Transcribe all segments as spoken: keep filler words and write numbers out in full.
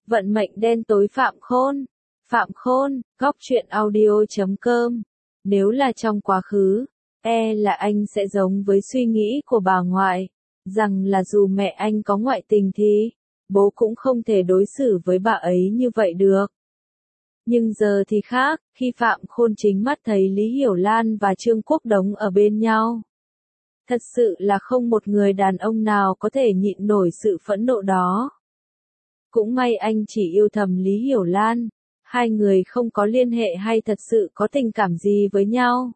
Vận mệnh đen tối Phạm Khôn. Phạm Khôn, góc truyện audio chấm com. Nếu là trong quá khứ, e là anh sẽ giống với suy nghĩ của bà ngoại, rằng là dù mẹ anh có ngoại tình thì, bố cũng không thể đối xử với bà ấy như vậy được. Nhưng giờ thì khác, khi Phạm Khôn chính mắt thấy Lý Hiểu Lan và Trương Quốc Đống ở bên nhau. Thật sự là không một người đàn ông nào có thể nhịn nổi sự phẫn nộ đó. Cũng may anh chỉ yêu thầm Lý Hiểu Lan, hai người không có liên hệ hay thật sự có tình cảm gì với nhau.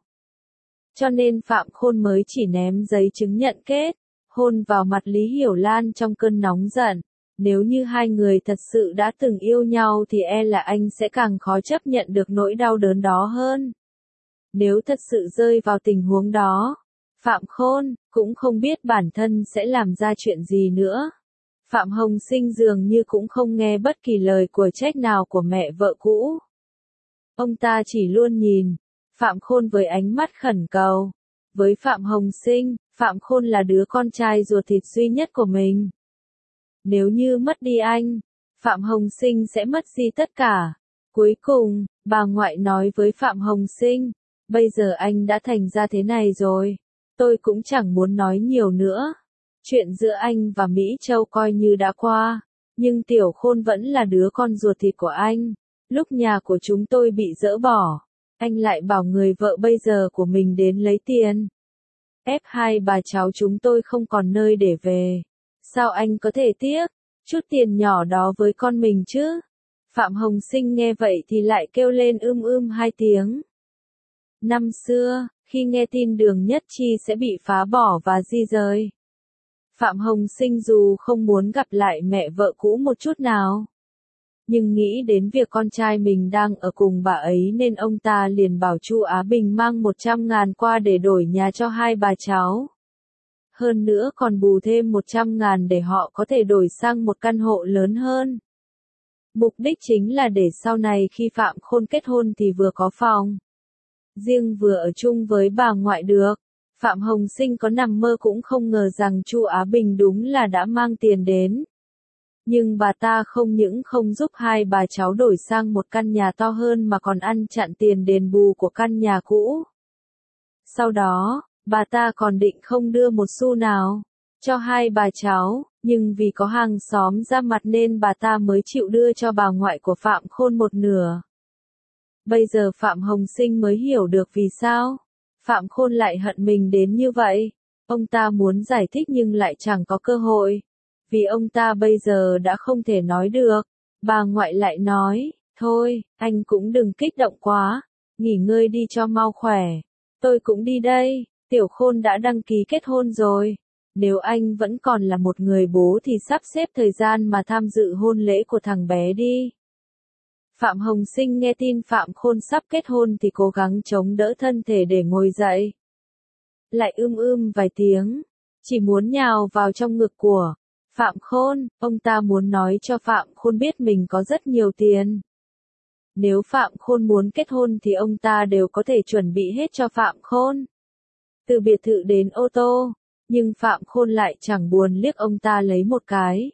Cho nên Phạm Khôn mới chỉ ném giấy chứng nhận kết, hôn vào mặt Lý Hiểu Lan trong cơn nóng giận. Nếu như hai người thật sự đã từng yêu nhau thì e là anh sẽ càng khó chấp nhận được nỗi đau đớn đó hơn. Nếu thật sự rơi vào tình huống đó, Phạm Khôn cũng không biết bản thân sẽ làm ra chuyện gì nữa. Phạm Hồng Sinh dường như cũng không nghe bất kỳ lời của trách nào của mẹ vợ cũ. Ông ta chỉ luôn nhìn Phạm Khôn với ánh mắt khẩn cầu. Với Phạm Hồng Sinh, Phạm Khôn là đứa con trai ruột thịt duy nhất của mình. Nếu như mất đi anh, Phạm Hồng Sinh sẽ mất đi tất cả. Cuối cùng, bà ngoại nói với Phạm Hồng Sinh, bây giờ anh đã thành ra thế này rồi, tôi cũng chẳng muốn nói nhiều nữa. Chuyện giữa anh và Mỹ Châu coi như đã qua, nhưng Tiểu Khôn vẫn là đứa con ruột thịt của anh. Lúc nhà của chúng tôi bị dỡ bỏ, anh lại bảo người vợ bây giờ của mình đến lấy tiền. Ép hai bà cháu chúng tôi không còn nơi để về. Sao anh có thể tiếc chút tiền nhỏ đó với con mình chứ? Phạm Hồng Sinh nghe vậy thì lại kêu lên ưm ưm hai tiếng. Năm xưa, khi nghe tin Đường Nhất Chi sẽ bị phá bỏ và di rời, Phạm Hồng Sinh dù không muốn gặp lại mẹ vợ cũ một chút nào, nhưng nghĩ đến việc con trai mình đang ở cùng bà ấy nên ông ta liền bảo Chu Á Bình mang một trăm ngàn qua để đổi nhà cho hai bà cháu. Hơn nữa còn bù thêm một trăm ngàn để họ có thể đổi sang một căn hộ lớn hơn. Mục đích chính là để sau này khi Phạm Khôn kết hôn thì vừa có phòng riêng vừa ở chung với bà ngoại được. Phạm Hồng Sinh có nằm mơ cũng không ngờ rằng Chu Á Bình đúng là đã mang tiền đến. Nhưng bà ta không những không giúp hai bà cháu đổi sang một căn nhà to hơn mà còn ăn chặn tiền đền bù của căn nhà cũ. Sau đó, bà ta còn định không đưa một xu nào cho hai bà cháu, nhưng vì có hàng xóm ra mặt nên bà ta mới chịu đưa cho bà ngoại của Phạm Khôn một nửa. Bây giờ Phạm Hồng Sinh mới hiểu được vì sao Phạm Khôn lại hận mình đến như vậy. Ông ta muốn giải thích nhưng lại chẳng có cơ hội, vì ông ta bây giờ đã không thể nói được. Bà ngoại lại nói, thôi, anh cũng đừng kích động quá, nghỉ ngơi đi cho mau khỏe. Tôi cũng đi đây, Tiểu Khôn đã đăng ký kết hôn rồi. Nếu anh vẫn còn là một người bố thì sắp xếp thời gian mà tham dự hôn lễ của thằng bé đi. Phạm Hồng Sinh nghe tin Phạm Khôn sắp kết hôn thì cố gắng chống đỡ thân thể để ngồi dậy. Lại ưm ưm vài tiếng, chỉ muốn nhào vào trong ngực của Phạm Khôn. Ông ta muốn nói cho Phạm Khôn biết mình có rất nhiều tiền. Nếu Phạm Khôn muốn kết hôn thì ông ta đều có thể chuẩn bị hết cho Phạm Khôn. Từ biệt thự đến ô tô, nhưng Phạm Khôn lại chẳng buồn liếc ông ta lấy một cái.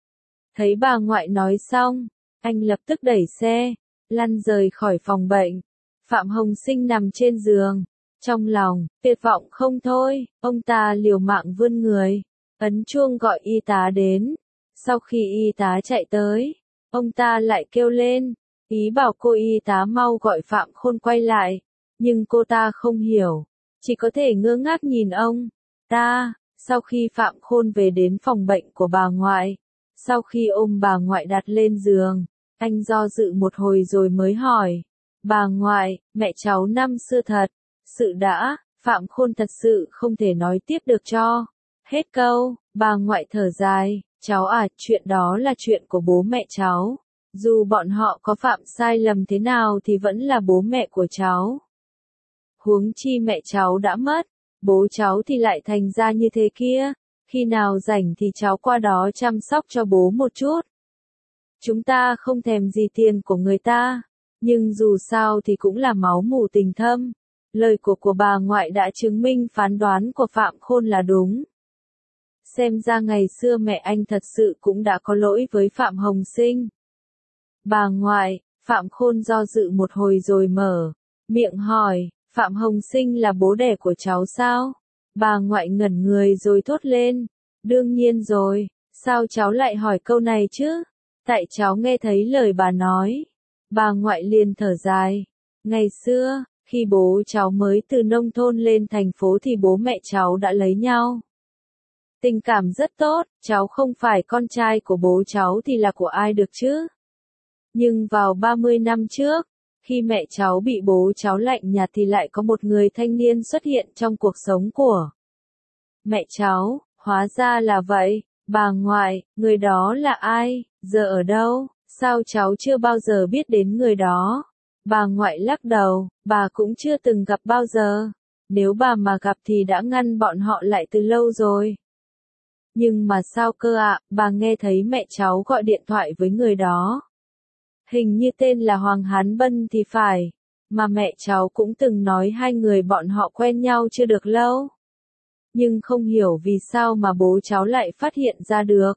Thấy bà ngoại nói xong, anh lập tức đẩy xe, lăn rời khỏi phòng bệnh. Phạm Hồng Sinh nằm trên giường, trong lòng tuyệt vọng không thôi. Ông ta liều mạng vươn người, ấn chuông gọi y tá đến. Sau khi y tá chạy tới, ông ta lại kêu lên, ý bảo cô y tá mau gọi Phạm Khôn quay lại. Nhưng cô ta không hiểu, chỉ có thể ngơ ngác nhìn ông ta. Sau khi Phạm Khôn về đến phòng bệnh của bà ngoại, sau khi ôm bà ngoại đặt lên giường, anh do dự một hồi rồi mới hỏi, bà ngoại, mẹ cháu năm xưa thật sự đã. Phạm Khôn thật sự không thể nói tiếp được cho hết câu. Bà ngoại thở dài, cháu à, chuyện đó là chuyện của bố mẹ cháu. Dù bọn họ có phạm sai lầm thế nào thì vẫn là bố mẹ của cháu. Huống chi mẹ cháu đã mất, bố cháu thì lại thành ra như thế kia. Khi nào rảnh thì cháu qua đó chăm sóc cho bố một chút. Chúng ta không thèm gì tiền của người ta, nhưng dù sao thì cũng là máu mủ tình thâm. Lời của của bà ngoại đã chứng minh phán đoán của Phạm Khôn là đúng. Xem ra ngày xưa mẹ anh thật sự cũng đã có lỗi với Phạm Hồng Sinh. Bà ngoại, Phạm Khôn do dự một hồi rồi mở miệng hỏi, Phạm Hồng Sinh là bố đẻ của cháu sao? Bà ngoại ngẩn người rồi thốt lên, đương nhiên rồi, sao cháu lại hỏi câu này chứ? Tại cháu nghe thấy lời bà nói. Bà ngoại liền thở dài. Ngày xưa, khi bố cháu mới từ nông thôn lên thành phố thì bố mẹ cháu đã lấy nhau. Tình cảm rất tốt, cháu không phải con trai của bố cháu thì là của ai được chứ? Nhưng vào ba mươi năm trước, khi mẹ cháu bị bố cháu lạnh nhạt thì lại có một người thanh niên xuất hiện trong cuộc sống của mẹ cháu, hóa ra là vậy. Bà ngoại, người đó là ai, giờ ở đâu, sao cháu chưa bao giờ biết đến người đó? Bà ngoại lắc đầu, bà cũng chưa từng gặp bao giờ. Nếu bà mà gặp thì đã ngăn bọn họ lại từ lâu rồi. Nhưng mà sao cơ ạ, à, bà nghe thấy mẹ cháu gọi điện thoại với người đó. Hình như tên là Hoàng Hán Bân thì phải, mà mẹ cháu cũng từng nói hai người bọn họ quen nhau chưa được lâu. Nhưng không hiểu vì sao mà bố cháu lại phát hiện ra được.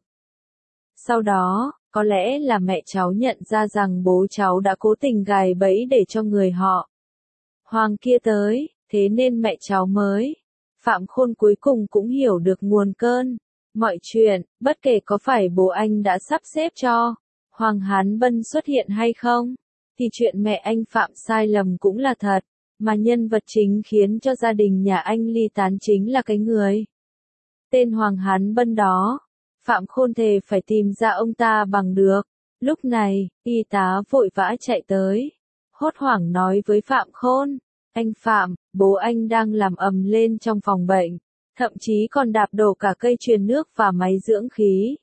Sau đó, có lẽ là mẹ cháu nhận ra rằng bố cháu đã cố tình gài bẫy để cho người họ Hoàng kia tới, thế nên mẹ cháu mới. Phạm Khôn cuối cùng cũng hiểu được nguồn cơn mọi chuyện, bất kể có phải bố anh đã sắp xếp cho Hoàng Hán Bân xuất hiện hay không, thì chuyện mẹ anh phạm sai lầm cũng là thật, mà nhân vật chính khiến cho gia đình nhà anh ly tán chính là cái người tên Hoàng Hán Bân đó. Phạm Khôn thề phải tìm ra ông ta bằng được. Lúc này, y tá vội vã chạy tới, hốt hoảng nói với Phạm Khôn, anh Phạm, bố anh đang làm ầm lên trong phòng bệnh, thậm chí còn đạp đổ cả cây truyền nước và máy dưỡng khí.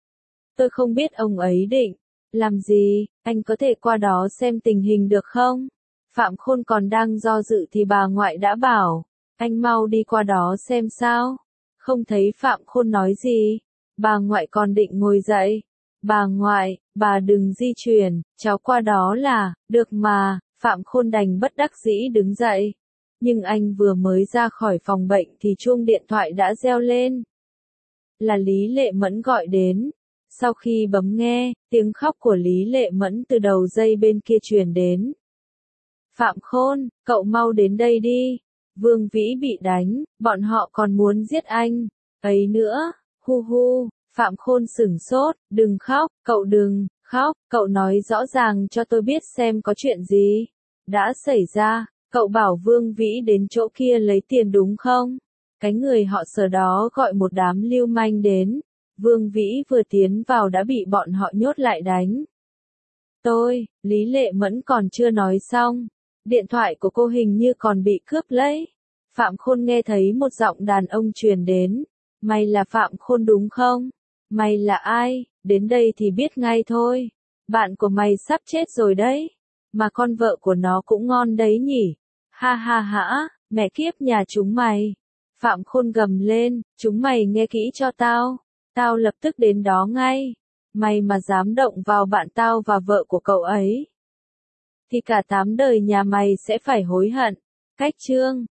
Tôi không biết ông ấy định làm gì, anh có thể qua đó xem tình hình được không? Phạm Khôn còn đang do dự thì bà ngoại đã bảo, anh mau đi qua đó xem sao. Không thấy Phạm Khôn nói gì, bà ngoại còn định ngồi dậy. Bà ngoại, bà đừng di chuyển, cháu qua đó là, được mà, Phạm Khôn đành bất đắc dĩ đứng dậy. Nhưng anh vừa mới ra khỏi phòng bệnh thì chuông điện thoại đã reo lên. Là Lý Lệ Mẫn gọi đến. Sau khi bấm nghe, tiếng khóc của Lý Lệ Mẫn từ đầu dây bên kia truyền đến. Phạm Khôn, cậu mau đến đây đi. Vương Vĩ bị đánh, bọn họ còn muốn giết anh. Ấy nữa, hu hu, Phạm Khôn sửng sốt, đừng khóc, cậu đừng khóc, cậu nói rõ ràng cho tôi biết xem có chuyện gì đã xảy ra. Cậu bảo Vương Vĩ đến chỗ kia lấy tiền đúng không? Cái người họ Sở đó gọi một đám lưu manh đến. Vương Vĩ vừa tiến vào đã bị bọn họ nhốt lại đánh. Tôi, Lý Lệ Mẫn còn chưa nói xong. Điện thoại của cô hình như còn bị cướp lấy. Phạm Khôn nghe thấy một giọng đàn ông truyền đến. Mày là Phạm Khôn đúng không? Mày là ai? Đến đây thì biết ngay thôi. Bạn của mày sắp chết rồi đấy. Mà con vợ của nó cũng ngon đấy nhỉ? Ha ha ha, mẹ kiếp nhà chúng mày. Phạm Khôn gầm lên, chúng mày nghe kỹ cho tao. Tao lập tức đến đó ngay. Mày mà dám động vào bạn tao và vợ của cậu ấy, thì cả tám đời nhà mày sẽ phải hối hận. Cách chương